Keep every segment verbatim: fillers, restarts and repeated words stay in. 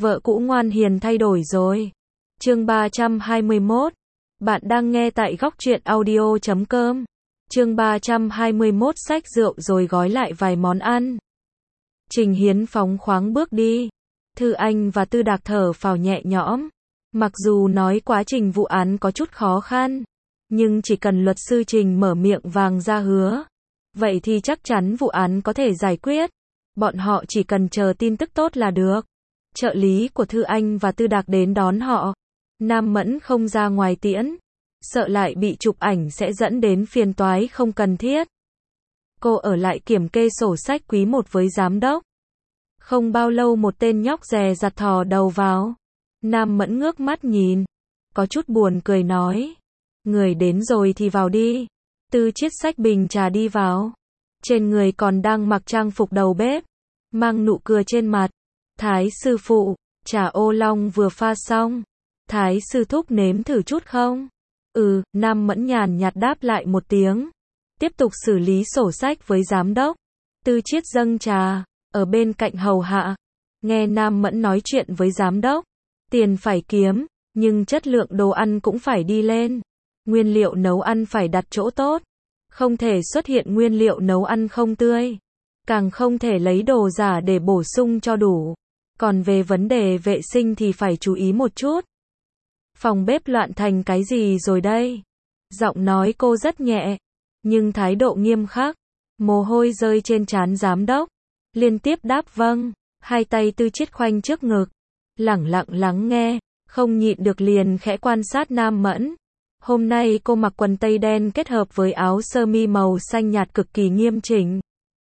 Vợ cũ ngoan hiền thay đổi rồi. Chương ba trăm hai mươi mốt. Bạn đang nghe tại góc truyện audio chấm com. Chương ba trăm hai mươi mốt xách rượu rồi gói lại vài món ăn. Trình Hiến phóng khoáng bước đi. Thư Anh và Tư Đạc thở phào nhẹ nhõm. Mặc dù nói quá trình vụ án có chút khó khăn, nhưng chỉ cần luật sư Trình mở miệng vàng ra hứa, vậy thì chắc chắn vụ án có thể giải quyết. Bọn họ chỉ cần chờ tin tức tốt là được. Trợ lý của Thư Anh và Tư Đạc đến đón họ. Nam Mẫn không ra ngoài tiễn, sợ lại bị chụp ảnh sẽ dẫn đến phiền toái không cần thiết. Cô ở lại kiểm kê sổ sách quý một với giám đốc. Không bao lâu một tên nhóc dè dặt thò đầu vào. Nam Mẫn ngước mắt nhìn, có chút buồn cười nói, người đến rồi thì vào đi. Tư Chiết xách bình trà đi vào. Trên người còn đang mặc trang phục đầu bếp, mang nụ cười trên mặt. Thái sư phụ, trà ô long vừa pha xong. Thái sư thúc nếm thử chút không? Ừ, Nam Mẫn nhàn nhạt đáp lại một tiếng. Tiếp tục xử lý sổ sách với giám đốc. Tư Chiết dâng trà, ở bên cạnh hầu hạ. Nghe Nam Mẫn nói chuyện với giám đốc. Tiền phải kiếm, nhưng chất lượng đồ ăn cũng phải đi lên. Nguyên liệu nấu ăn phải đặt chỗ tốt. Không thể xuất hiện nguyên liệu nấu ăn không tươi. Càng không thể lấy đồ giả để bổ sung cho đủ. Còn về vấn đề vệ sinh thì phải chú ý một chút. Phòng bếp loạn thành cái gì rồi đây? Giọng nói cô rất nhẹ, nhưng thái độ nghiêm khắc. Mồ hôi rơi trên trán giám đốc. Liên tiếp đáp vâng, hai tay Tư Chiết khoanh trước ngực. Lẳng lặng lắng nghe, không nhịn được liền khẽ quan sát Nam Mẫn. Hôm nay cô mặc quần tây đen kết hợp với áo sơ mi màu xanh nhạt cực kỳ nghiêm chỉnh.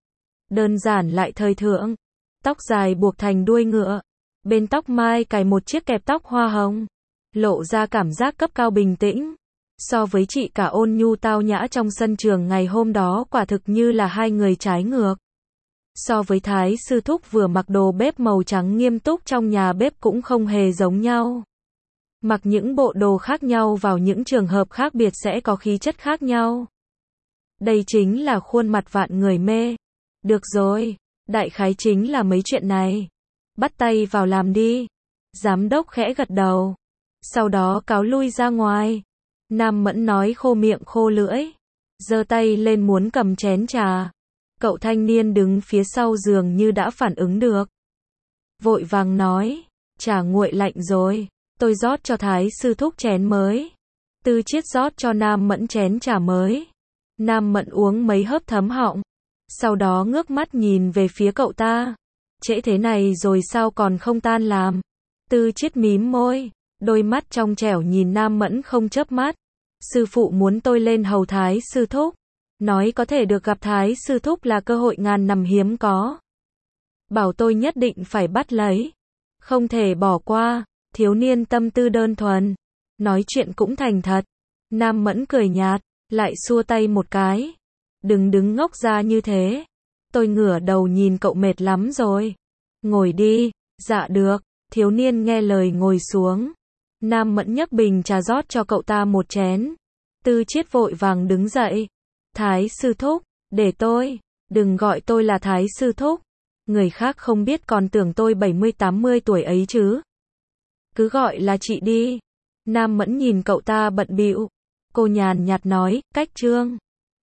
Đơn giản lại thời thượng. Tóc dài buộc thành đuôi ngựa. Bên tóc mai cài một chiếc kẹp tóc hoa hồng. Lộ ra cảm giác cấp cao bình tĩnh. So với chị cả ôn nhu tao nhã trong sân trường ngày hôm đó quả thực như là hai người trái ngược. So với Thái sư thúc vừa mặc đồ bếp màu trắng nghiêm túc trong nhà bếp cũng không hề giống nhau. Mặc những bộ đồ khác nhau vào những trường hợp khác biệt sẽ có khí chất khác nhau. Đây chính là khuôn mặt vạn người mê. Được rồi, đại khái chính là mấy chuyện này. Bắt tay vào làm đi. Giám đốc khẽ gật đầu. Sau đó cáo lui ra ngoài. Nam Mẫn nói khô miệng khô lưỡi. Giơ tay lên muốn cầm chén trà. Cậu thanh niên đứng phía sau giường như đã phản ứng được. Vội vàng nói, trà nguội lạnh rồi, tôi rót cho Thái sư thúc chén mới. Tư Chiết rót cho Nam Mẫn chén trà mới. Nam Mẫn uống mấy hớp thấm họng. Sau đó ngước mắt nhìn về phía cậu ta. Trễ thế này rồi sao còn không tan làm? Tư Chiết mím môi, đôi mắt trong trẻo nhìn Nam Mẫn không chớp mắt. Sư phụ muốn tôi lên hầu Thái sư thúc. Nói có thể được gặp Thái sư thúc là cơ hội ngàn năm hiếm có. Bảo tôi nhất định phải bắt lấy. Không thể bỏ qua. Thiếu niên tâm tư đơn thuần. Nói chuyện cũng thành thật. Nam Mẫn cười nhạt, lại xua tay một cái. Đừng đứng ngốc ra như thế. Tôi ngửa đầu nhìn cậu mệt lắm rồi. Ngồi đi. Dạ được. Thiếu niên nghe lời ngồi xuống. Nam Mẫn nhấc bình trà rót cho cậu ta một chén. Tư Chiết vội vàng đứng dậy. Thái sư thúc, để tôi. Đừng gọi tôi là Thái sư thúc. Người khác không biết còn tưởng tôi bảy mươi tám mươi tuổi ấy chứ. Cứ gọi là chị đi. Nam Mẫn nhìn cậu ta bận bịu. Cô nhàn nhạt nói, cách Trương.